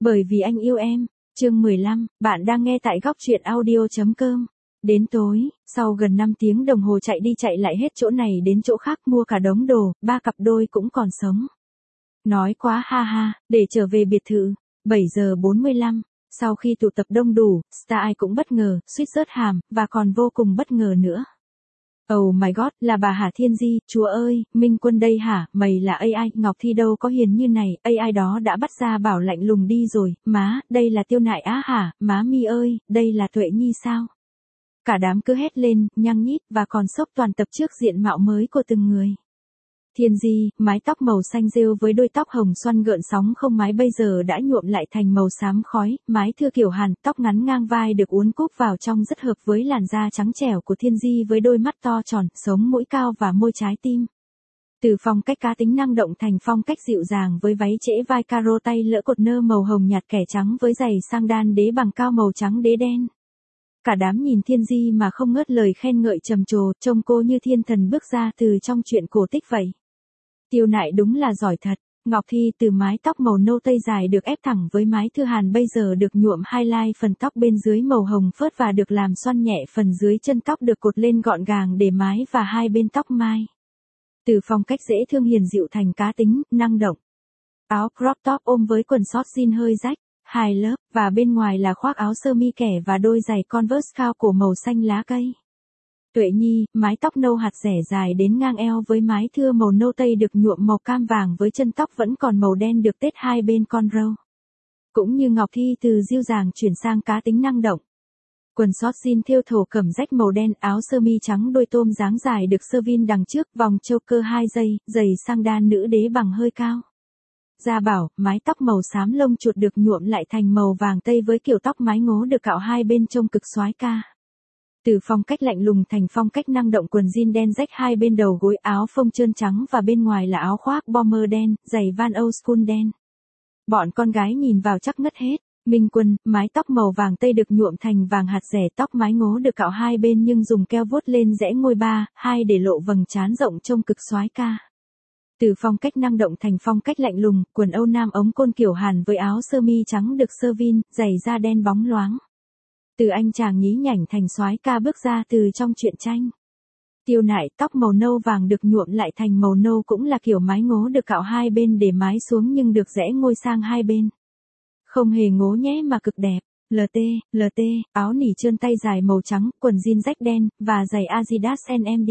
Bởi vì anh yêu em. Chương 15, bạn đang nghe tại góc truyện audio.com. Đến tối, sau gần 5 tiếng đồng hồ chạy đi chạy lại hết chỗ này đến chỗ khác mua cả đống đồ, 3 cặp đôi cũng còn sống. Nói quá ha ha, để trở về biệt thự. 7 giờ 45, sau khi tụ tập đông đủ, star ai cũng bất ngờ, suýt rớt hàm, và còn vô cùng bất ngờ nữa. Oh my god, là bà hả Thiên Di, chúa ơi, Minh Quân đây hả, mày là AI, Ngọc Thi đâu có hiền như này, AI đó đã bắt ra bảo lạnh lùng đi rồi, má, đây là Tiêu Nại á hả, má mi ơi, đây là Tuệ Nhi sao? Cả đám cứ hét lên, nhăng nhít, và còn sốc toàn tập trước diện mạo mới của từng người. Thiên Di, mái tóc màu xanh rêu với đôi tóc hồng xoăn gợn sóng không mái bây giờ đã nhuộm lại thành màu xám khói, mái thưa kiểu Hàn, tóc ngắn ngang vai được uốn cúp vào trong rất hợp với làn da trắng trẻo của Thiên Di với đôi mắt to tròn, sống mũi cao và môi trái tim. Từ phong cách cá tính năng động thành phong cách dịu dàng với váy trễ vai caro tay lỡ cột nơ màu hồng nhạt kẻ trắng với giày sang đan đế bằng cao màu trắng đế đen. Cả đám nhìn Thiên Di mà không ngớt lời khen ngợi trầm trồ, trông cô như thiên thần bước ra từ trong truyện cổ tích vậy. Tiêu Nại đúng là giỏi thật. Ngọc Thi từ mái tóc màu nâu tây dài được ép thẳng với mái thưa Hàn bây giờ được nhuộm highlight phần tóc bên dưới màu hồng phớt và được làm xoăn nhẹ phần dưới chân tóc được cột lên gọn gàng để mái và hai bên tóc mai. Từ phong cách dễ thương hiền dịu thành cá tính, năng động. Áo crop top ôm với quần short jean hơi rách, high lớp, và bên ngoài là khoác áo sơ mi kẻ và đôi giày Converse cao cổ màu xanh lá cây. Tuệ Nhi, mái tóc nâu hạt rẻ dài đến ngang eo với mái thưa màu nâu tây được nhuộm màu cam vàng với chân tóc vẫn còn màu đen được tết hai bên con râu. Cũng như Ngọc Thi từ dịu dàng chuyển sang cá tính năng động. Quần short jean thêu thổ cẩm rách màu đen, áo sơ mi trắng đôi tôm dáng dài được sơ vin đằng trước, vòng choker 2 giây, giày sang đan nữ đế bằng hơi cao. Gia Bảo, mái tóc màu xám lông chuột được nhuộm lại thành màu vàng tây với kiểu tóc mái ngố được cạo hai bên trông cực soái ca. Từ phong cách lạnh lùng thành phong cách năng động, quần jean đen rách hai bên đầu gối, áo phông trơn trắng và bên ngoài là áo khoác bomber đen, giày Van Old School đen. Bọn con gái nhìn vào chắc ngất hết. Minh Quân, mái tóc màu vàng tây được nhuộm thành vàng hạt rẻ, tóc mái ngố được cạo hai bên nhưng dùng keo vuốt lên rẽ ngôi 3, 2 để lộ vầng trán rộng trông cực soái ca. Từ phong cách năng động thành phong cách lạnh lùng, quần Âu Nam ống côn kiểu Hàn với áo sơ mi trắng được sơ vin, giày da đen bóng loáng. Từ anh chàng nhí nhảnh thành soái ca bước ra từ trong truyện tranh. Tiêu Nại, tóc màu nâu vàng được nhuộm lại thành màu nâu cũng là kiểu mái ngố được cạo hai bên để mái xuống nhưng được rẽ ngôi sang hai bên. Không hề ngố nhẽ mà cực đẹp. LT, áo nỉ trơn tay dài màu trắng, quần jean rách đen, và giày Adidas NMD.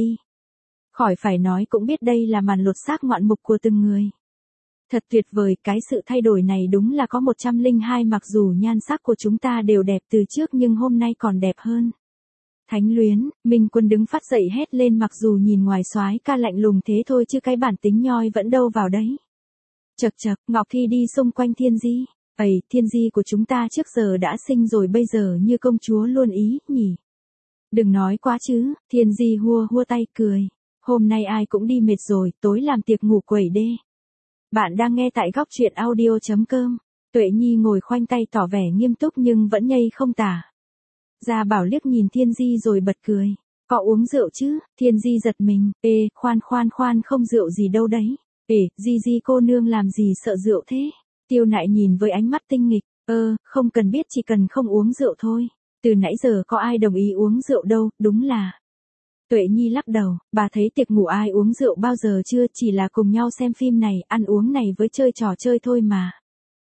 Khỏi phải nói cũng biết đây là màn lột xác ngoạn mục của từng người. Thật tuyệt vời, cái sự thay đổi này đúng là có 102, mặc dù nhan sắc của chúng ta đều đẹp từ trước nhưng hôm nay còn đẹp hơn. Thánh luyến, Minh Quân đứng phát dậy hét lên, mặc dù nhìn ngoài soái ca lạnh lùng thế thôi chứ cái bản tính nhoi vẫn đâu vào đấy. Chậc chậc, Ngọc Thi đi xung quanh Thiên Di. Ây, Thiên Di của chúng ta trước giờ đã sinh rồi bây giờ như công chúa luôn ý, nhỉ? Đừng nói quá chứ, Thiên Di hua hua tay cười. Hôm nay ai cũng đi mệt rồi, tối làm tiệc ngủ quẩy đê. Bạn đang nghe tại góc truyện audio.com. Tuệ Nhi ngồi khoanh tay tỏ vẻ nghiêm túc nhưng vẫn nhây không tả. Gia Bảo liếc nhìn Thiên Di rồi bật cười. Có uống rượu chứ? Thiên Di giật mình. Ê, khoan không rượu gì đâu đấy. Ê, Di cô nương làm gì sợ rượu thế? Tiêu Nại nhìn với ánh mắt tinh nghịch. Không cần biết, chỉ cần không uống rượu thôi. Từ nãy giờ có ai đồng ý uống rượu đâu, đúng là. Tuệ Nhi lắc đầu, bà thấy tiệc ngủ ai uống rượu bao giờ chưa, chỉ là cùng nhau xem phim này, ăn uống này với chơi trò chơi thôi mà.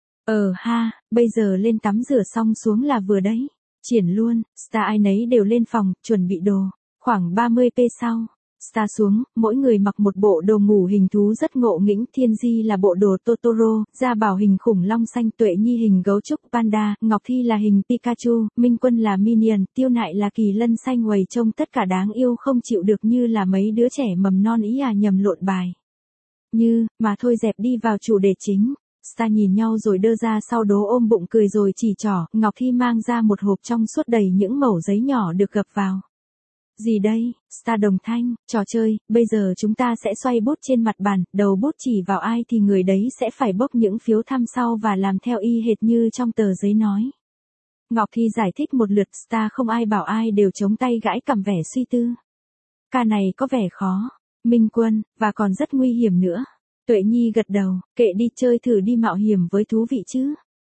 Ha, bây giờ lên tắm rửa xong xuống là vừa đấy. Triển luôn, star ai nấy đều lên phòng, chuẩn bị đồ. Khoảng 30p sau, star xuống, mỗi người mặc một bộ đồ ngủ hình thú rất ngộ nghĩnh. Thiên Di là bộ đồ Totoro, Gia Bảo hình khủng long xanh, Tuệ Nhi hình gấu trúc panda, Ngọc Thi là hình Pikachu, Minh Quân là Minion, Tiêu Nại là kỳ lân xanh quầy, trông tất cả đáng yêu không chịu được như là mấy đứa trẻ mầm non ý à, nhầm lộn bài. Mà thôi dẹp đi vào chủ đề chính. Star nhìn nhau rồi đơ ra sau đố ôm bụng cười rồi chỉ trỏ. Ngọc Thi mang ra một hộp trong suốt đầy những mẩu giấy nhỏ được gập vào. Gì đây? Star đồng thanh, trò chơi, bây giờ chúng ta sẽ xoay bút trên mặt bàn, đầu bút chỉ vào ai thì người đấy sẽ phải bốc những phiếu thăm sau và làm theo y hệt như trong tờ giấy nói. Ngọc Thi giải thích một lượt, Star không ai bảo ai đều chống tay gãi cằm vẻ suy tư. Ca này có vẻ khó. Minh Quân, và còn rất nguy hiểm nữa. Tuệ Nhi gật đầu, kệ đi, chơi thử đi, mạo hiểm với thú vị chứ.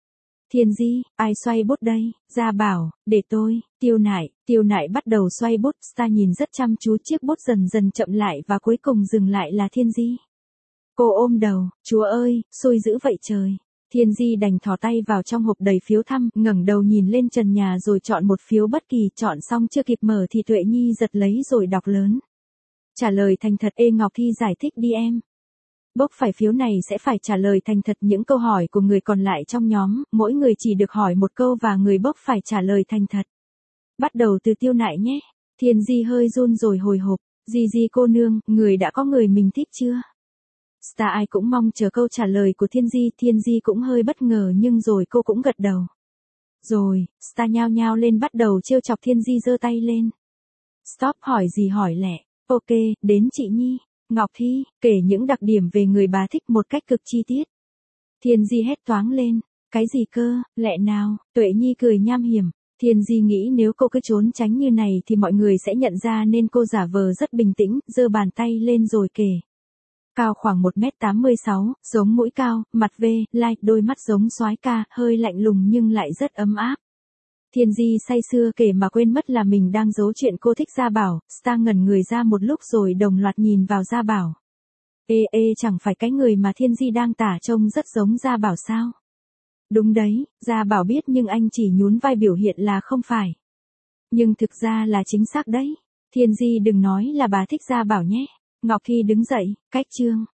Thiên Di, ai xoay bút đây? Gia Bảo, để tôi. Tiêu nại bắt đầu xoay bút, Star nhìn rất chăm chú, chiếc bút dần dần chậm lại và cuối cùng dừng lại là Thiên Di. Cô ôm đầu, chúa ơi, xui dữ vậy trời. Thiên Di đành thò tay vào trong hộp đầy phiếu thăm, ngẩng đầu nhìn lên trần nhà rồi chọn một phiếu bất kỳ, chọn xong chưa kịp mở thì Tuệ Nhi giật lấy rồi đọc lớn. Trả lời thành thật. Ngọc Thi giải thích đi em. Bốc phải phiếu này sẽ phải trả lời thành thật những câu hỏi của người còn lại trong nhóm, mỗi người chỉ được hỏi một câu và người bốc phải trả lời thành thật. Bắt đầu từ Tiêu Nại nhé. Thiên Di hơi run rồi hồi hộp. Di cô nương, người đã có người mình thích chưa? Star ai cũng mong chờ câu trả lời của Thiên Di cũng hơi bất ngờ nhưng rồi cô cũng gật đầu. Rồi, Star nhao nhao lên bắt đầu trêu chọc Thiên Di giơ tay lên. Stop, hỏi gì hỏi lẹ. Ok, đến chị Nhi. Ngọc Thi, kể những đặc điểm về người bà thích một cách cực chi tiết. Thiên Di hét toáng lên. Cái gì cơ, lẹ nào? Tuệ Nhi cười nham hiểm. Thiên Di nghĩ nếu cô cứ trốn tránh như này thì mọi người sẽ nhận ra nên cô giả vờ rất bình tĩnh, giơ bàn tay lên rồi kể. Cao khoảng 1m86, sống mũi cao, mặt V, lai, đôi mắt giống soái ca, hơi lạnh lùng nhưng lại rất ấm áp. Thiên Di say sưa kể mà quên mất là mình đang giấu chuyện cô thích Gia Bảo. Star ngẩn người ra một lúc rồi đồng loạt nhìn vào Gia Bảo. Chẳng phải cái người mà Thiên Di đang tả trông rất giống Gia Bảo sao? Đúng đấy, Gia Bảo biết nhưng anh chỉ nhún vai biểu hiện là không phải. Nhưng thực ra là chính xác đấy. Thiên Di đừng nói là bà thích Gia Bảo nhé. Ngọc Thi đứng dậy, cách chương.